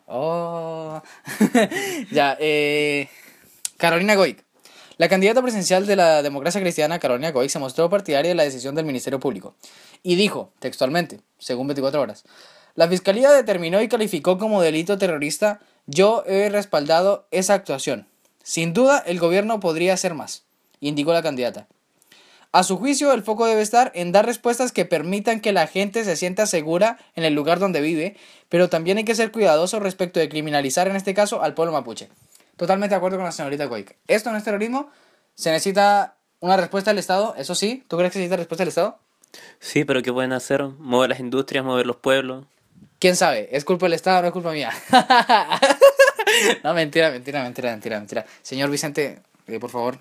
Ya, Carolina Goic. La candidata presidencial de la democracia cristiana, Carolina Goic, se mostró partidaria de la decisión del Ministerio Público. Y dijo, textualmente, según 24 horas, la Fiscalía determinó y calificó como delito terrorista Yo he respaldado esa actuación. Sin duda, el gobierno podría hacer más, indicó la candidata. A su juicio, el foco debe estar en dar respuestas que permitan que la gente se sienta segura en el lugar donde vive, pero también hay que ser cuidadosos respecto de criminalizar, en este caso, al pueblo mapuche. Totalmente de acuerdo con la señorita Coic. Esto no es terrorismo, se necesita una respuesta del Estado, eso sí. ¿Tú crees que se necesita respuesta del Estado? Sí, pero ¿qué pueden hacer? Mover las industrias, mover los pueblos. ¿Quién sabe? ¿Es culpa del Estado o no es culpa mía? No, mentira, mentira, mentira, mentira, mentira. Señor Vicente, por favor,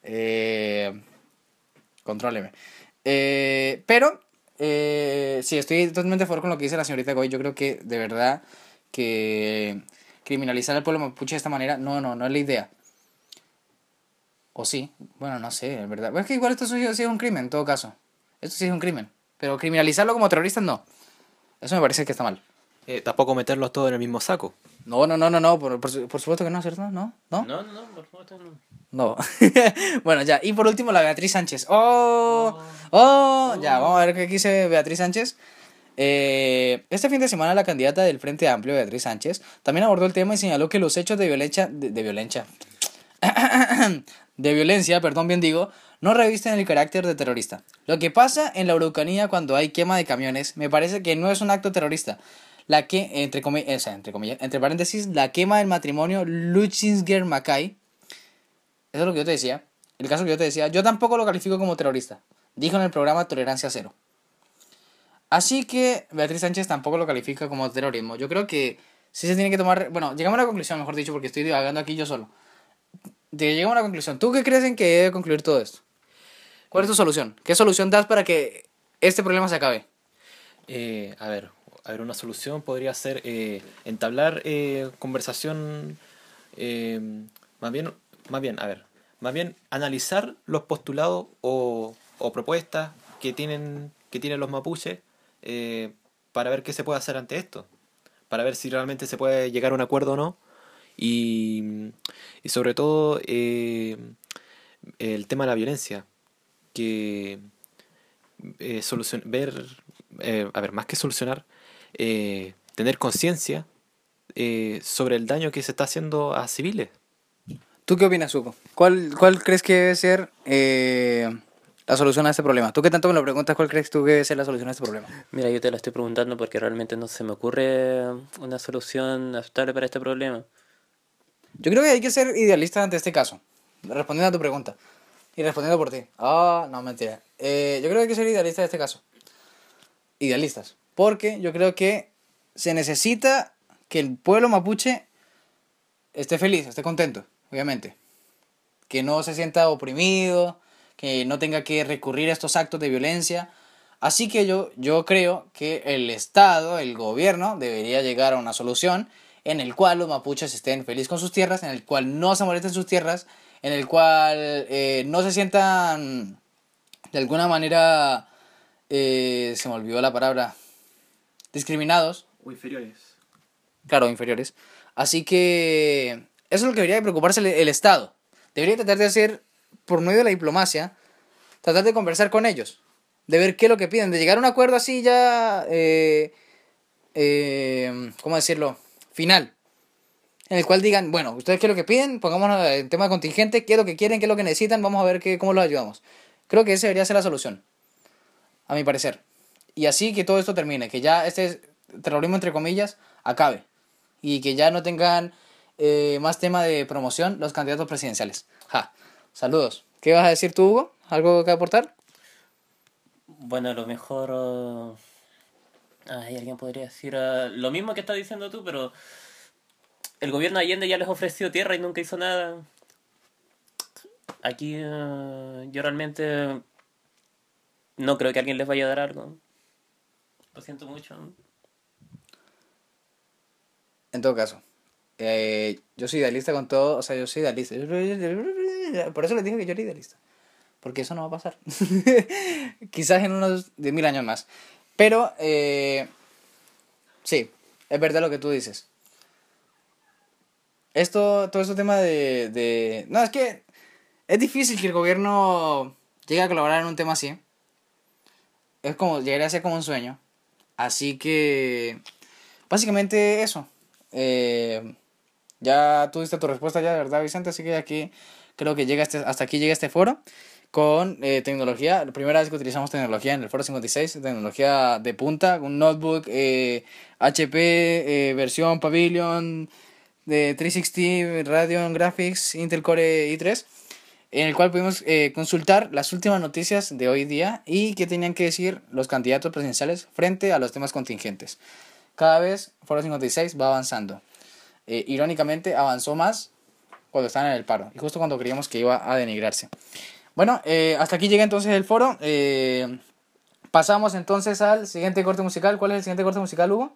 contróleme. Sí, estoy totalmente de acuerdo con lo que dice la señorita Goy. Yo creo que, de verdad, que criminalizar al pueblo mapuche de esta manera, no es la idea. O sí, bueno, no sé, en verdad. Bueno, es que igual esto sí es un crimen, en todo caso. Esto sí es un crimen. Pero criminalizarlo como terroristas, no. Eso me parece que está mal. Tampoco meterlos todos en el mismo saco. No, por supuesto que no, ¿cierto? ¿No? ¿No? No, por favor, no. No. Bueno, ya. Y por último, la Beatriz Sánchez. Ya, vamos a ver qué dice Beatriz Sánchez. Este fin de semana la candidata del Frente Amplio, Beatriz Sánchez, también abordó el tema y señaló que los hechos de violencia, perdón, bien digo, no revisten el carácter de terrorista. Lo que pasa en la Araucanía cuando hay quema de camiones, me parece que no es un acto terrorista. La que, entre paréntesis, la quema del matrimonio Luchinger-Mackay, eso es lo que yo te decía, el caso que yo te decía, yo tampoco lo califico como terrorista, dijo en el programa Tolerancia Cero. Así que Beatriz Sánchez tampoco lo califica como terrorismo. Yo creo que sí se tiene que tomar, bueno, llegamos a una conclusión, mejor dicho, porque estoy divagando aquí yo solo. Llegamos a una conclusión. ¿Tú qué crees en que debe concluir todo esto? ¿Cuál es tu solución? ¿Qué solución das para que este problema se acabe? A ver, una solución podría ser entablar conversación, más bien analizar los postulados o propuestas que tienen los mapuches, para ver qué se puede hacer ante esto, para ver si realmente se puede llegar a un acuerdo o no, y sobre todo el tema de la violencia, que más que solucionar, tener conciencia sobre el daño que se está haciendo a civiles. ¿Tú qué opinas, Hugo? ¿Cuál crees que debe ser la solución a este problema? Tú que tanto me lo preguntas, ¿cuál crees tú que debe ser la solución a este problema? Mira, yo te la estoy preguntando porque realmente no se me ocurre una solución aceptable para este problema. Yo creo que hay que ser idealista ante este caso, respondiendo a tu pregunta y respondiendo por ti. No, mentira. Yo creo que hay que ser idealista en este caso. Idealistas. Porque yo creo que se necesita que el pueblo mapuche esté feliz, esté contento, obviamente. Que no se sienta oprimido, que no tenga que recurrir a estos actos de violencia. Así que yo creo que el Estado, el gobierno, debería llegar a una solución en el cual los mapuches estén felices con sus tierras, en el cual no se molesten sus tierras, en el cual no se sientan de alguna manera, se me olvidó la palabra, discriminados. O inferiores. Claro, inferiores. Así que eso es lo que debería de preocuparse el Estado. Debería tratar de hacer, por medio de la diplomacia, tratar de conversar con ellos, de ver qué es lo que piden, de llegar a un acuerdo así ya, ¿cómo decirlo? Final. En el cual digan, bueno, ustedes qué es lo que piden, pongámonos en tema contingente, qué es lo que quieren, qué es lo que necesitan, vamos a ver cómo los ayudamos. Creo que esa debería ser la solución, a mi parecer. Y así que todo esto termine, que ya este terrorismo entre comillas acabe. Y que ya no tengan más tema de promoción los candidatos presidenciales. Saludos. ¿Qué vas a decir tú, Hugo? ¿Algo que aportar? Bueno, a lo mejor... alguien podría decir lo mismo que estás diciendo tú, pero el gobierno de Allende ya les ofreció tierra y nunca hizo nada. Aquí yo realmente no creo que alguien les vaya a dar algo. Lo siento mucho. En todo caso, yo soy idealista con todo, o sea, yo soy idealista. Por eso les dije que yo era idealista. Porque eso no va a pasar. Quizás en unos 10.000 años más. Pero, sí, es verdad lo que tú dices. Todo este tema no, es que es difícil que el gobierno llegue a colaborar en un tema así. Es como, llegaría a ser como un sueño. Así que, básicamente eso. Ya tú diste tu respuesta ya, de verdad, Vicente, así que aquí creo que hasta aquí llega este foro con tecnología. La primera vez que utilizamos tecnología en el foro 56, tecnología de punta, un notebook HP versión Pavilion de 360 Radeon Graphics Intel Core i3, en el cual pudimos consultar las últimas noticias de hoy día y qué tenían que decir los candidatos presidenciales frente a los temas contingentes. Cada vez Foro 56 va avanzando. Irónicamente avanzó más cuando estaban en el paro y justo cuando creíamos que iba a denigrarse. Bueno, hasta aquí llega entonces el foro. Pasamos entonces al siguiente corte musical. ¿Cuál es el siguiente corte musical, Hugo?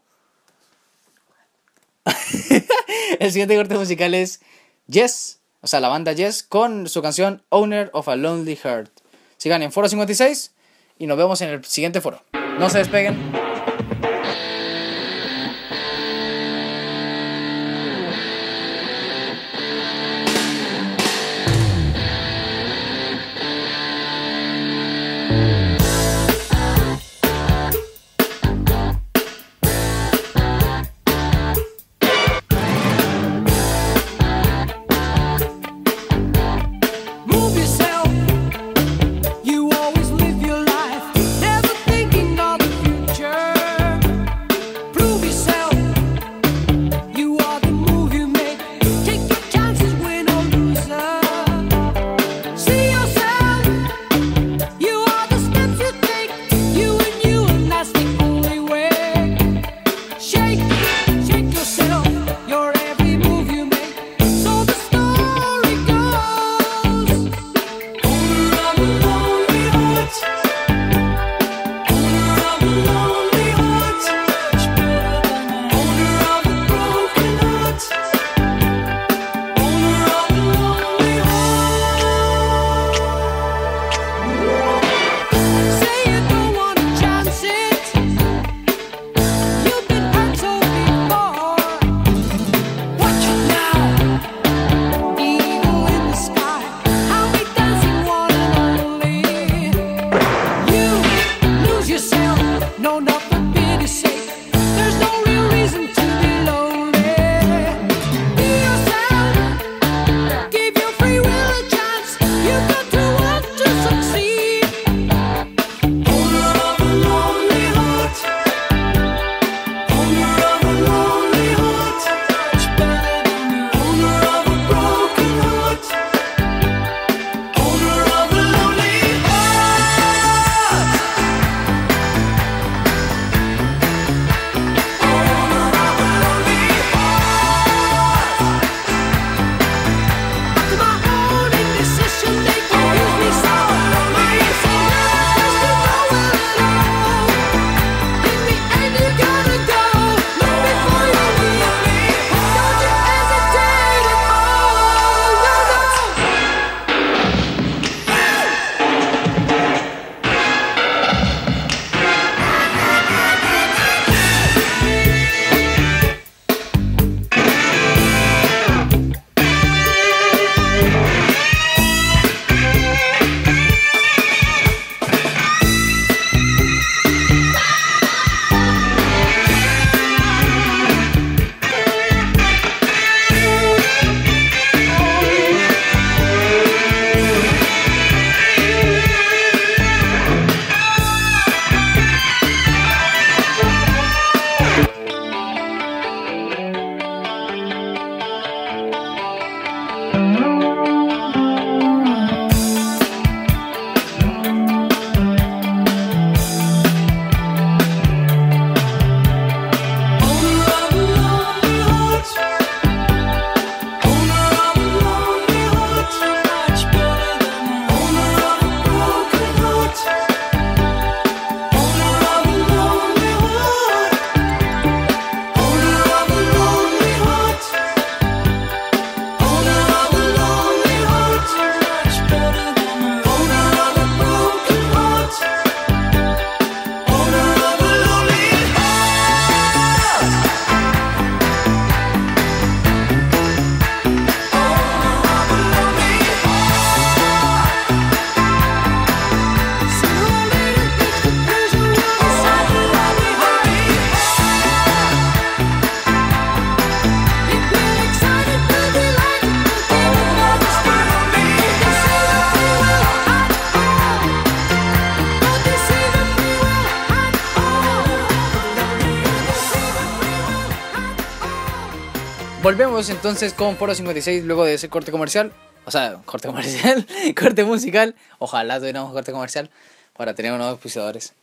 El siguiente corte musical es Yes, o sea, la banda Yes con su canción Owner of a Lonely Heart. Sigan en Foro 56 y nos vemos en el siguiente foro. No se despeguen. Move yourself. You always live your life, never thinking of the future. Prove yourself. You are the move you make. Take your chances, win or loser. See yourself. You are the step volvemos entonces con Foro 56 luego de ese corte comercial. O sea, corte comercial, corte musical. Ojalá tuviéramos corte comercial para tener unos auspiciadores.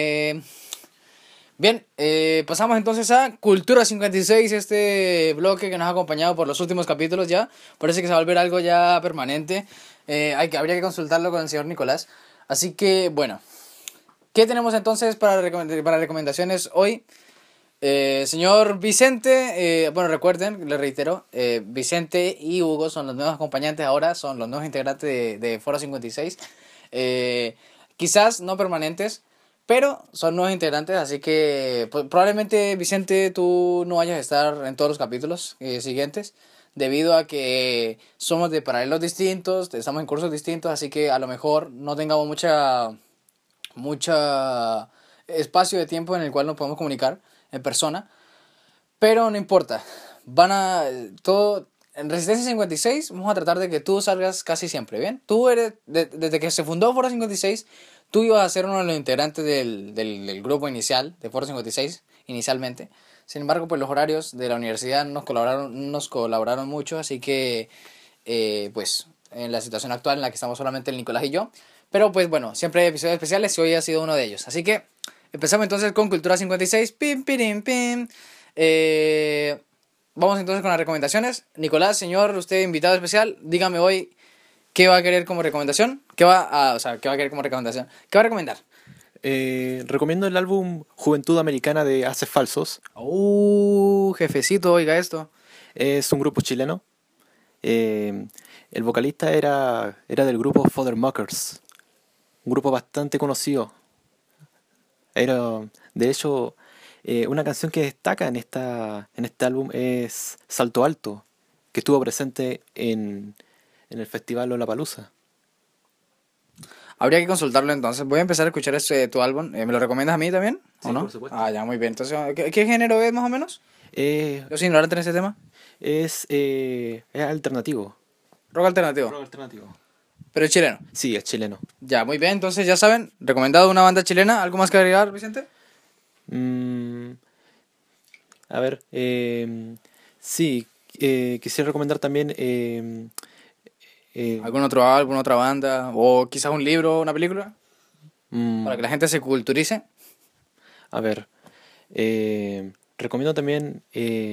Bien, pasamos entonces a Cultura 56, este bloque que nos ha acompañado por los últimos capítulos ya. Parece que se va a volver algo ya permanente. Habría que consultarlo con el señor Nicolás. Así que, bueno, ¿qué tenemos entonces para recomendaciones hoy? Señor Vicente, bueno, recuerden, le reitero, Vicente y Hugo son los nuevos acompañantes ahora, son los nuevos integrantes de Foro 56. Quizás no permanentes, pero son nuevos integrantes, así que probablemente, Vicente, tú no vayas a estar en todos los capítulos siguientes, debido a que somos de paralelos distintos, estamos en cursos distintos, así que a lo mejor no tengamos mucha espacio de tiempo en el cual nos podemos comunicar en persona, pero no importa, en Resistencia 56 vamos a tratar de que tú salgas casi siempre, ¿bien? Tú eres, desde que se fundó Foro 56, tú ibas a ser uno de los integrantes del grupo inicial de Foro 56, inicialmente. Sin embargo, pues los horarios de la universidad nos colaboraron mucho, así que, pues, en la situación actual en la que estamos solamente el Nicolás y yo. Pero, pues, bueno, siempre hay episodios especiales y hoy ha sido uno de ellos. Así que, empezamos entonces con Cultura 56. Pim, pirim, pim. Vamos entonces con las recomendaciones. Nicolás, señor, usted invitado especial, dígame hoy qué va a querer como recomendación. ¿Qué va a recomendar? Recomiendo el álbum Juventud Americana de Haces Falsos. Jefecito, oiga esto. Es un grupo chileno. El vocalista era del grupo Fodder Muckers, un grupo bastante conocido. De hecho, una canción que destaca en este álbum es Salto Alto, que estuvo presente en el festival Lollapalooza. Habría que consultarlo entonces. Voy a empezar a escuchar tu álbum. ¿Me lo recomiendas a mí también? ¿O Sí, no? por supuesto. Ya, muy bien. Entonces, ¿qué género es más o menos? Yo soy ignorante en ese tema. Es alternativo. Rock alternativo. Alternativo. Pero es chileno. Sí, es chileno. Ya, muy bien. Entonces, ya saben, recomendado una banda chilena. ¿Algo más que agregar, Vicente? A ver, sí, quisiera recomendar también ¿Algún otro álbum, otra banda? ¿O quizás un libro, una película? Para que la gente se culturice. a ver, recomiendo también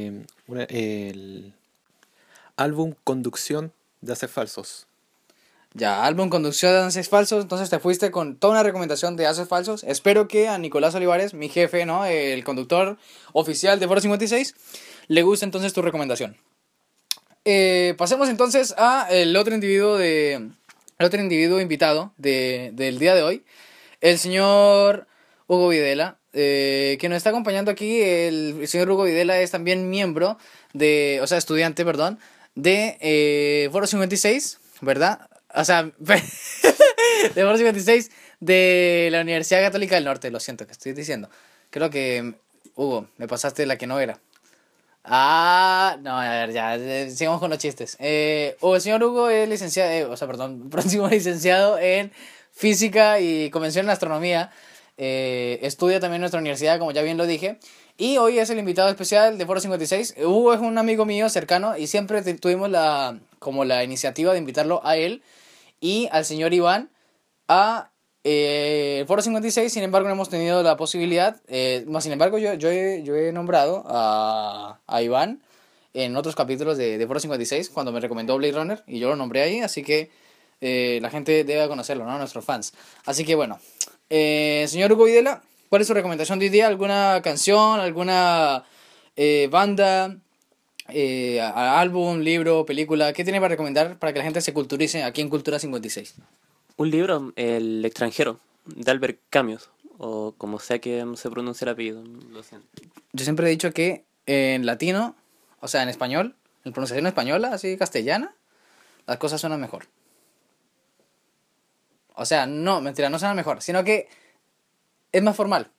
el álbum Conducción de Haces Falsos. Ya, álbum Conducción de Haces Falsos. Entonces te fuiste con toda una recomendación de Haces Falsos. Espero que a Nicolás Olivares, mi jefe, ¿no? El conductor oficial de Foro 56, le guste entonces tu recomendación. Pasemos entonces a el otro individuo invitado del día de hoy, el señor Hugo Videla, que nos está acompañando aquí. El señor Hugo Videla es también miembro estudiante, perdón, de Foro 56, ¿verdad? O sea, de Foro 56 de la Universidad Católica del Norte. Lo siento que estoy diciendo. Creo que, Hugo, me pasaste la que no era. No, a ver, ya, sigamos con los chistes. El señor Hugo es licenciado, próximo licenciado en Física y Convención en Astronomía. Estudia también en nuestra universidad, como ya bien lo dije. Y hoy es el invitado especial de Foro 56. Hugo es un amigo mío cercano y siempre tuvimos la iniciativa de invitarlo a él y al señor Iván a Foro 56. Sin embargo, no hemos tenido la posibilidad. Sin embargo, yo he nombrado a Iván en otros capítulos de Foro 56 cuando me recomendó Blade Runner y yo lo nombré ahí. Así que la gente debe conocerlo, ¿no? Nuestros fans. Así que bueno, señor Hugo Videla, ¿cuál es su recomendación de hoy día? ¿Alguna canción? ¿Alguna banda? ¿Álbum, libro, película? ¿Qué tiene para recomendar para que la gente se culturice aquí en Cultura 56? Un libro, El extranjero, de Albert Camus, o como sea que se pronuncia el apellido, lo siento. Yo siempre he dicho que en latino, o sea, en español, en pronunciación española, así castellana, las cosas suenan mejor. O sea, no, mentira, no suenan mejor, sino que es más formal.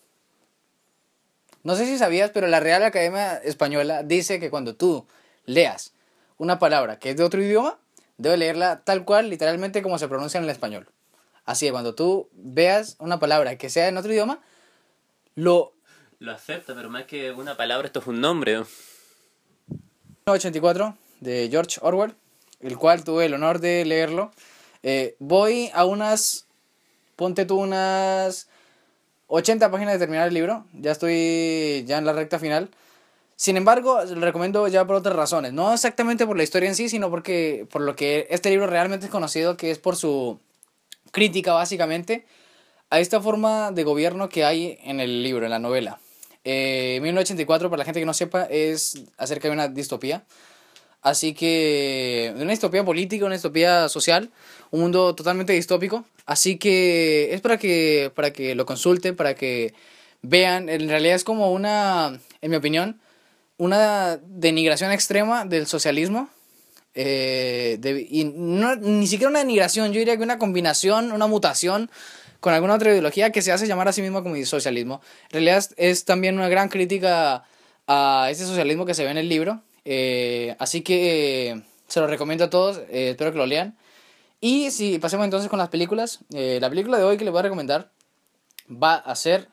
No sé si sabías, pero la Real Academia Española dice que cuando tú leas una palabra que es de otro idioma, debes leerla tal cual, literalmente como se pronuncia en el español. Así que cuando tú veas una palabra que sea en otro idioma, Lo acepta, pero más que una palabra, esto es un nombre. 1984 de George Orwell, el cual tuve el honor de leerlo. Voy a ponte tú unas 80 páginas de terminar el libro, ya estoy ya en la recta final. Sin embargo, lo recomiendo ya por otras razones, no exactamente por la historia en sí, sino por lo que este libro realmente es conocido, que es por su crítica básicamente a esta forma de gobierno que hay en el libro, en la novela. 1984, para la gente que no sepa, es acerca de una distopía. Así que, de una distopía política, una distopía social, un mundo totalmente distópico. Así que es para que lo consulten, para que vean. En realidad es como en mi opinión, una denigración extrema del socialismo. Y ni siquiera una denigración, yo diría que una combinación, una mutación con alguna otra ideología que se hace llamar a sí mismo como socialismo. En realidad es también una gran crítica a ese socialismo que se ve en el libro. Así que se lo recomiendo a todos, espero que lo lean. Y si pasemos entonces con las películas. La película de hoy que les voy a recomendar va a ser...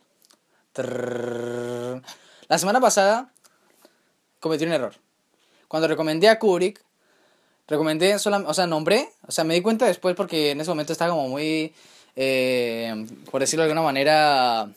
La semana pasada cometí un error. Cuando recomendé a Kubrick, me di cuenta después porque en ese momento estaba como muy... por decirlo de alguna manera,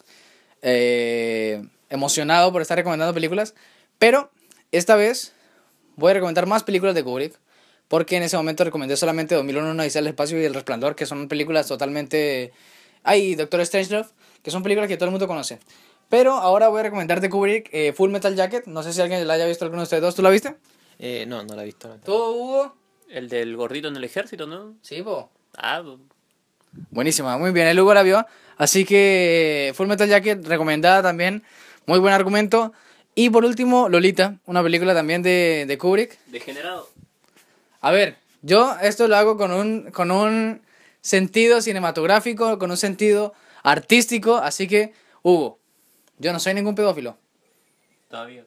emocionado por estar recomendando películas, pero esta vez voy a recomendar más películas de Kubrick, porque en ese momento recomendé solamente 2001, Una odisea del espacio y El Resplandor, que son películas totalmente... Doctor Strangelove, que son películas que todo el mundo conoce. Pero ahora voy a recomendar de Kubrick Full Metal Jacket, no sé si alguien la haya visto, alguno de ustedes dos. ¿Tú la viste? No la he visto. ¿Tú, Hugo? El del gordito en el ejército, ¿no? Sí, po. Ah, Buenísima, muy bien, el Hugo la vio. Así que Full Metal Jacket, recomendada también. Muy buen argumento. Y por último, Lolita, una película también de Kubrick. degenerado. A ver, yo esto lo hago con un sentido cinematográfico, con un sentido artístico. Así que, Hugo, yo no soy ningún pedófilo. Todavía.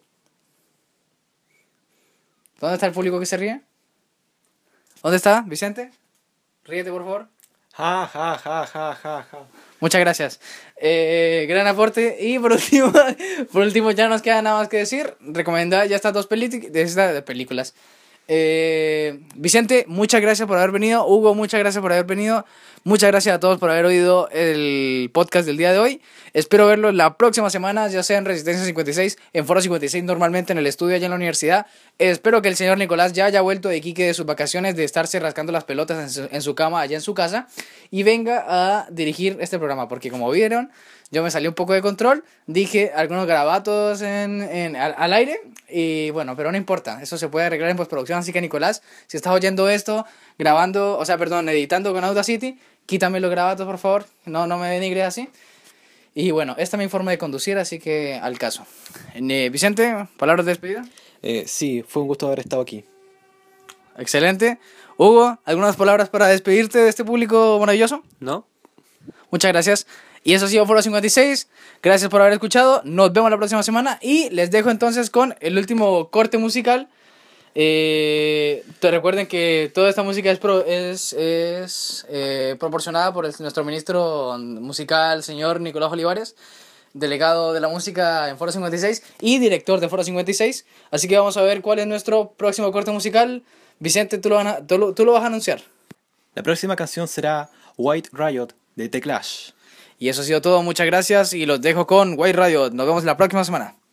¿Dónde está el público que se ríe? ¿Dónde está, Vicente? Ríete, por favor. Ja, ja, ja, ja, ja, ja. Muchas gracias. Gran aporte. Y por último ya no nos queda nada más que decir. Recomendar ya estas dos películas. Vicente, muchas gracias por haber venido. Hugo, muchas gracias por haber venido. Muchas gracias a todos por haber oído el podcast del día de hoy. Espero verlos la próxima semana, ya sea en Resistencia 56, en Foro 56 normalmente en el estudio allá en la universidad. Espero que el señor Nicolás ya haya vuelto de Iquique de sus vacaciones, de estarse rascando las pelotas en su cama allá en su casa, y venga a dirigir este programa, porque como vieron, yo me salí un poco de control, dije algunos garabatos al aire, y bueno, pero no importa, eso se puede arreglar en postproducción. Así que Nicolás, si estás oyendo esto, editando con Audacity, quítame los grabatos, por favor, no me denigres así. Y bueno, esta es mi forma de conducir, así que al caso. Vicente, palabras de despedida. Sí, fue un gusto haber estado aquí. Excelente. Hugo, ¿algunas palabras para despedirte de este público maravilloso? ¿No? Muchas gracias. Y eso ha sido Foro 56. Gracias por haber escuchado. Nos vemos la próxima semana. Y les dejo entonces con el último corte musical. Te recuerden que toda esta música es proporcionada por nuestro ministro musical, señor Nicolás Olivares, delegado de la música en Foro 56 y director de Foro 56. Así que vamos a ver cuál es nuestro próximo corte musical. Vicente, tú lo vas a anunciar. La próxima canción será White Riot de The Clash. Y eso ha sido todo. Muchas gracias y los dejo con White Radio. Nos vemos la próxima semana.